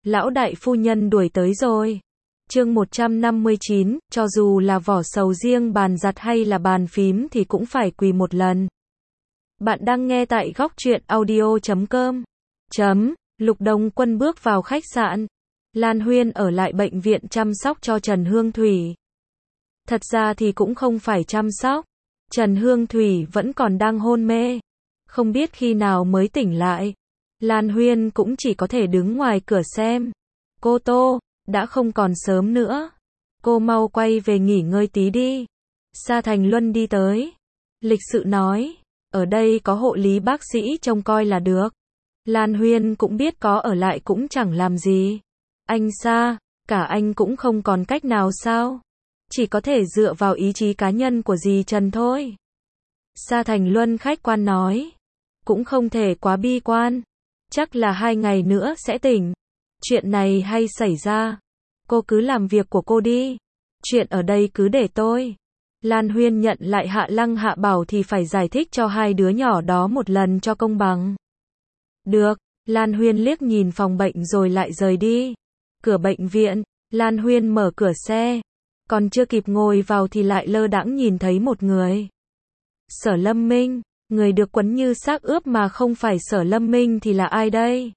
Lão đại phu nhân đuổi tới rồi. Chương 159, cho dù là vỏ sầu riêng bàn giặt hay là bàn phím thì cũng phải quỳ một lần. Bạn đang nghe tại góc truyện audio.com. Lục Đông Quân bước vào khách sạn. Lan Huyên ở lại bệnh viện chăm sóc cho Trần Hương Thủy. Thật ra thì cũng không phải chăm sóc. Trần Hương Thủy vẫn còn đang hôn mê. Không biết khi nào mới tỉnh lại. Lan Huyên cũng chỉ có thể đứng ngoài cửa xem. Cô Tô, đã không còn sớm nữa. Cô mau quay về nghỉ ngơi tí đi. Sa Thành Luân đi tới. Lịch sự nói, ở đây có hộ lý bác sĩ trông coi là được. Lan Huyên cũng biết có ở lại cũng chẳng làm gì. Anh Sa, cả anh cũng không còn cách nào sao? Chỉ có thể dựa vào ý chí cá nhân của dì Trần thôi. Sa Thành Luân khách quan nói, cũng không thể quá bi quan. Chắc là 2 ngày nữa sẽ tỉnh. Chuyện này hay xảy ra. Cô cứ làm việc của cô đi. Chuyện ở đây cứ để tôi. Lan Huyên nhận lại Hạ Lăng Hạ Bảo thì phải giải thích cho hai đứa nhỏ đó một lần cho công bằng. Được, Lan Huyên liếc nhìn phòng bệnh rồi lại rời đi. Cửa bệnh viện, Lan Huyên mở cửa xe. Còn chưa kịp ngồi vào thì lại lơ đãng nhìn thấy một người. Sở Lâm Minh, người được quấn như xác ướp mà không phải Sở Lâm Minh thì là ai đây?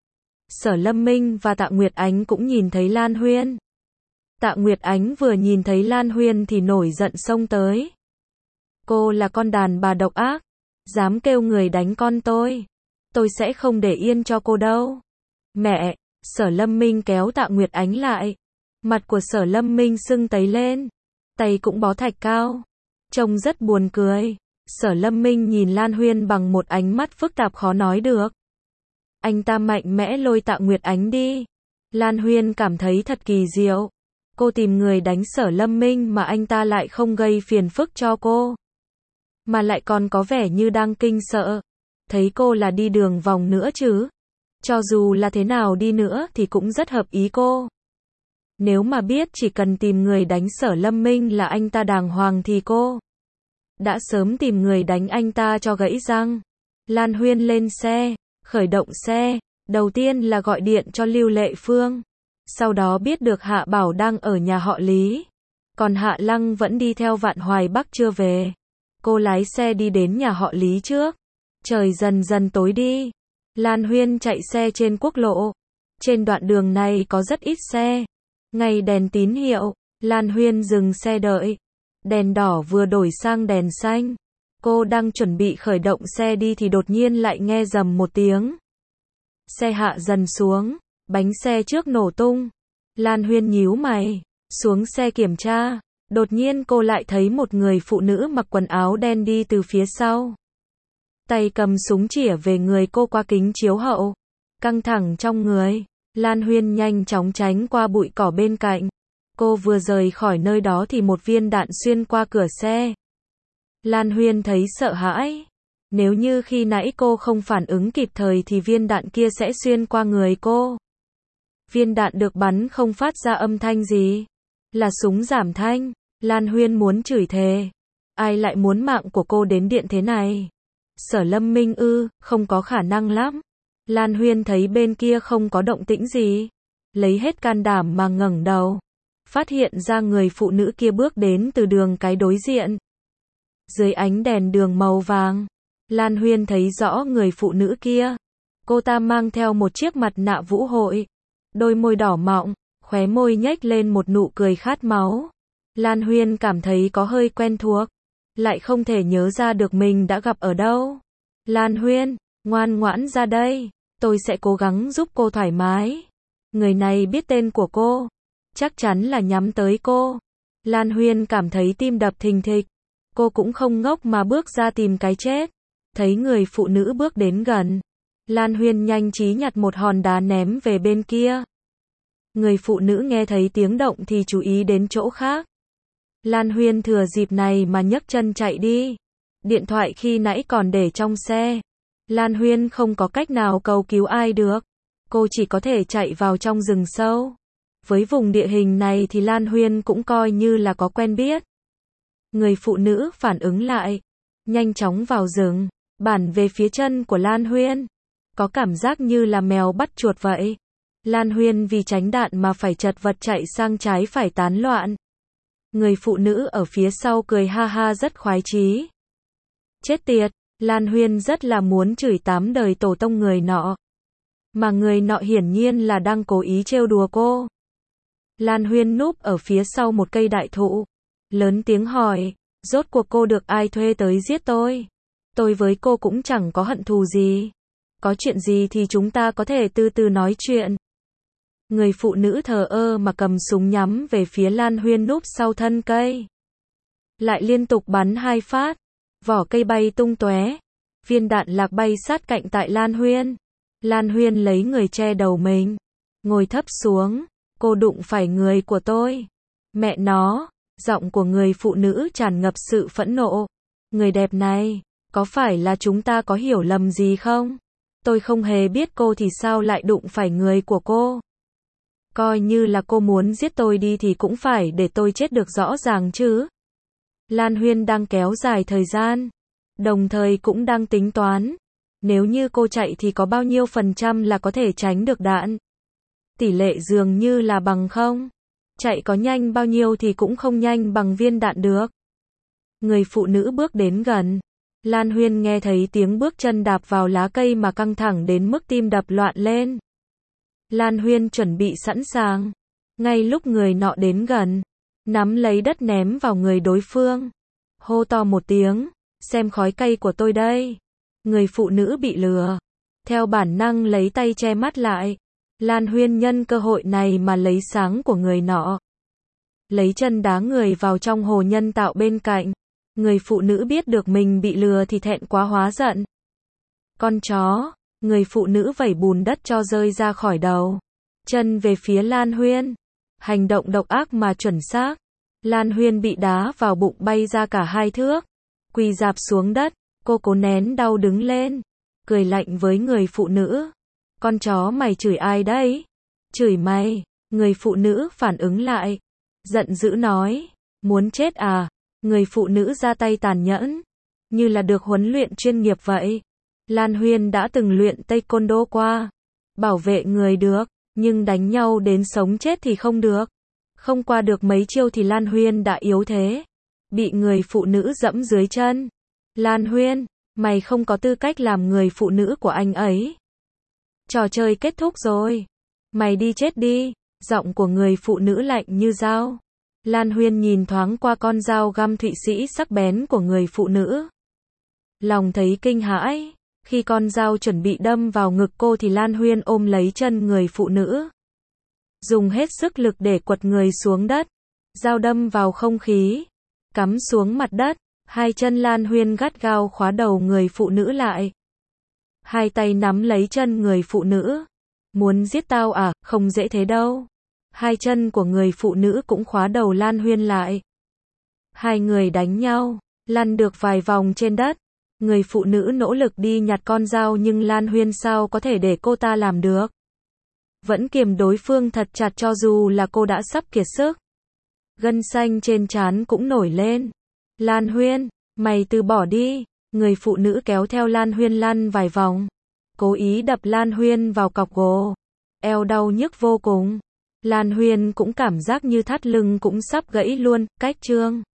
Sở Lâm Minh và Tạ Nguyệt Ánh cũng nhìn thấy Lan Huyên. Tạ Nguyệt Ánh vừa nhìn thấy Lan Huyên thì nổi giận xông tới. Cô là con đàn bà độc ác, dám kêu người đánh con tôi sẽ không để yên cho cô đâu. Mẹ, Sở Lâm Minh kéo Tạ Nguyệt Ánh lại. Mặt của Sở Lâm Minh sưng tấy lên, tay cũng bó thạch cao, trông rất buồn cười. Sở Lâm Minh nhìn Lan Huyên bằng một ánh mắt phức tạp khó nói được. Anh ta mạnh mẽ lôi Tạ Nguyệt Ánh đi. Lan Huyên cảm thấy thật kỳ diệu. Cô tìm người đánh Sở Lâm Minh mà anh ta lại không gây phiền phức cho cô. Mà lại còn có vẻ như đang kinh sợ. Thấy cô là đi đường vòng nữa chứ. Cho dù là thế nào đi nữa thì cũng rất hợp ý cô. Nếu mà biết chỉ cần tìm người đánh Sở Lâm Minh là anh ta đàng hoàng thì cô đã sớm tìm người đánh anh ta cho gãy răng. Lan Huyên lên xe, khởi động xe. Đầu tiên là gọi điện cho Lưu Lệ Phương. Sau đó biết được Hạ Bảo đang ở nhà họ Lý. Còn Hạ Lăng vẫn đi theo Vạn Hoài Bắc chưa về. Cô lái xe đi đến nhà họ Lý trước. Trời dần dần tối đi. Lan Huyên chạy xe trên quốc lộ. Trên đoạn đường này có rất ít xe. Ngay đèn tín hiệu, Lan Huyên dừng xe đợi. Đèn đỏ vừa đổi sang đèn xanh. Cô đang chuẩn bị khởi động xe đi thì đột nhiên lại nghe rầm một tiếng. Xe hạ dần xuống, bánh xe trước nổ tung. Lan Huyên nhíu mày, xuống xe kiểm tra. Đột nhiên cô lại thấy một người phụ nữ mặc quần áo đen đi từ phía sau. Tay cầm súng chĩa về người cô qua kính chiếu hậu. Căng thẳng trong người, Lan Huyên nhanh chóng tránh qua bụi cỏ bên cạnh. Cô vừa rời khỏi nơi đó thì một viên đạn xuyên qua cửa xe. Lan Huyên thấy sợ hãi. Nếu như khi nãy cô không phản ứng kịp thời thì viên đạn kia sẽ xuyên qua người cô. Viên đạn được bắn không phát ra âm thanh gì. Là súng giảm thanh. Lan Huyên muốn chửi thề. Ai lại muốn mạng của cô đến điện thế này? Sở Lâm Minh ư, không có khả năng lắm. Lan Huyên thấy bên kia không có động tĩnh gì. Lấy hết can đảm mà ngẩng đầu. Phát hiện ra người phụ nữ kia bước đến từ đường cái đối diện. Dưới ánh đèn đường màu vàng, Lan Huyên thấy rõ người phụ nữ kia. Cô ta mang theo một chiếc mặt nạ vũ hội. Đôi môi đỏ mọng, khóe môi nhếch lên một nụ cười khát máu. Lan Huyên cảm thấy có hơi quen thuộc. Lại không thể nhớ ra được mình đã gặp ở đâu. Lan Huyên, ngoan ngoãn ra đây. Tôi sẽ cố gắng giúp cô thoải mái. Người này biết tên của cô. Chắc chắn là nhắm tới cô. Lan Huyên cảm thấy tim đập thình thịch. Cô cũng không ngốc mà bước ra tìm cái chết. Thấy người phụ nữ bước đến gần. Lan Huyên nhanh trí nhặt một hòn đá ném về bên kia. Người phụ nữ nghe thấy tiếng động thì chú ý đến chỗ khác. Lan Huyên thừa dịp này mà nhấc chân chạy đi. Điện thoại khi nãy còn để trong xe. Lan Huyên không có cách nào cầu cứu ai được. Cô chỉ có thể chạy vào trong rừng sâu. Với vùng địa hình này thì Lan Huyên cũng coi như là có quen biết. Người phụ nữ phản ứng lại. Nhanh chóng vào rừng. Bản về phía chân của Lan Huyên. Có cảm giác như là mèo bắt chuột vậy. Lan Huyên vì tránh đạn mà phải chật vật chạy sang trái phải tán loạn. Người phụ nữ ở phía sau cười ha ha rất khoái chí. Chết tiệt, Lan Huyên rất là muốn chửi 8 đời tổ tông người nọ. Mà người nọ hiển nhiên là đang cố ý trêu đùa cô. Lan Huyên núp ở phía sau một cây đại thụ. Lớn tiếng hỏi, rốt cuộc cô được ai thuê tới giết tôi? Tôi với cô cũng chẳng có hận thù gì. Có chuyện gì thì chúng ta có thể từ từ nói chuyện. Người phụ nữ thờ ơ mà cầm súng nhắm về phía Lan Huyên núp sau thân cây. Lại liên tục bắn 2 phát. Vỏ cây bay tung tóe. Viên đạn lạc bay sát cạnh tại Lan Huyên. Lan Huyên lấy người che đầu mình. Ngồi thấp xuống. Cô đụng phải người của tôi. Mẹ nó. Giọng của người phụ nữ tràn ngập sự phẫn nộ. Người đẹp này, có phải là chúng ta có hiểu lầm gì không? Tôi không hề biết cô thì sao lại đụng phải người của cô. Coi như là cô muốn giết tôi đi thì cũng phải để tôi chết được rõ ràng chứ. Lan Huyên đang kéo dài thời gian. Đồng thời cũng đang tính toán. Nếu như cô chạy thì có bao nhiêu % là có thể tránh được đạn. Tỷ lệ dường như là bằng không. Chạy có nhanh bao nhiêu thì cũng không nhanh bằng viên đạn được. Người phụ nữ bước đến gần. Lan Huyên nghe thấy tiếng bước chân đạp vào lá cây mà căng thẳng đến mức tim đập loạn lên. Lan Huyên chuẩn bị sẵn sàng. Ngay lúc người nọ đến gần, nắm lấy đất ném vào người đối phương. Hô to một tiếng, xem khói cây của tôi đây. Người phụ nữ bị lừa. Theo bản năng lấy tay che mắt lại. Lan Huyên nhân cơ hội này mà lấy sáng của người nọ. Lấy chân đá người vào trong hồ nhân tạo bên cạnh. Người phụ nữ biết được mình bị lừa thì thẹn quá hóa giận. Con chó, người phụ nữ vẩy bùn đất cho rơi ra khỏi đầu. Chân về phía Lan Huyên. Hành động độc ác mà chuẩn xác. Lan Huyên bị đá vào bụng bay ra cả 2 thước. Quỳ rạp xuống đất, cô cố nén đau đứng lên. Cười lạnh với người phụ nữ. Con chó mày chửi ai đấy? Chửi mày. Người phụ nữ phản ứng lại. Giận dữ nói. Muốn chết à? Người phụ nữ ra tay tàn nhẫn. Như là được huấn luyện chuyên nghiệp vậy. Lan Huyên đã từng luyện taekwondo qua. Bảo vệ người được. Nhưng đánh nhau đến sống chết thì không được. Không qua được mấy chiêu thì Lan Huyên đã yếu thế. Bị người phụ nữ dẫm dưới chân. Lan Huyên, mày không có tư cách làm người phụ nữ của anh ấy. Trò chơi kết thúc rồi. Mày đi chết đi. Giọng của người phụ nữ lạnh như dao. Lan Huyên nhìn thoáng qua con dao găm Thụy Sĩ sắc bén của người phụ nữ. Lòng thấy kinh hãi. Khi con dao chuẩn bị đâm vào ngực cô thì Lan Huyên ôm lấy chân người phụ nữ. Dùng hết sức lực để quật người xuống đất. Dao đâm vào không khí. Cắm xuống mặt đất. Hai chân Lan Huyên gắt gao khóa đầu người phụ nữ lại. Hai tay nắm lấy chân người phụ nữ. Muốn giết tao à, không dễ thế đâu. Hai chân của người phụ nữ cũng khóa đầu Lan Huyên lại. Hai người đánh nhau, lăn được vài vòng trên đất. Người phụ nữ nỗ lực đi nhặt con dao nhưng Lan Huyên sao có thể để cô ta làm được. Vẫn kiềm đối phương thật chặt cho dù là cô đã sắp kiệt sức. Gân xanh trên trán cũng nổi lên. Lan Huyên, mày từ bỏ đi. Người phụ nữ kéo theo Lan Huyên lăn vài vòng. Cố ý đập Lan Huyên vào cọc gỗ. Eo đau nhức vô cùng. Lan Huyên cũng cảm giác như thắt lưng cũng sắp gãy luôn. Cách chương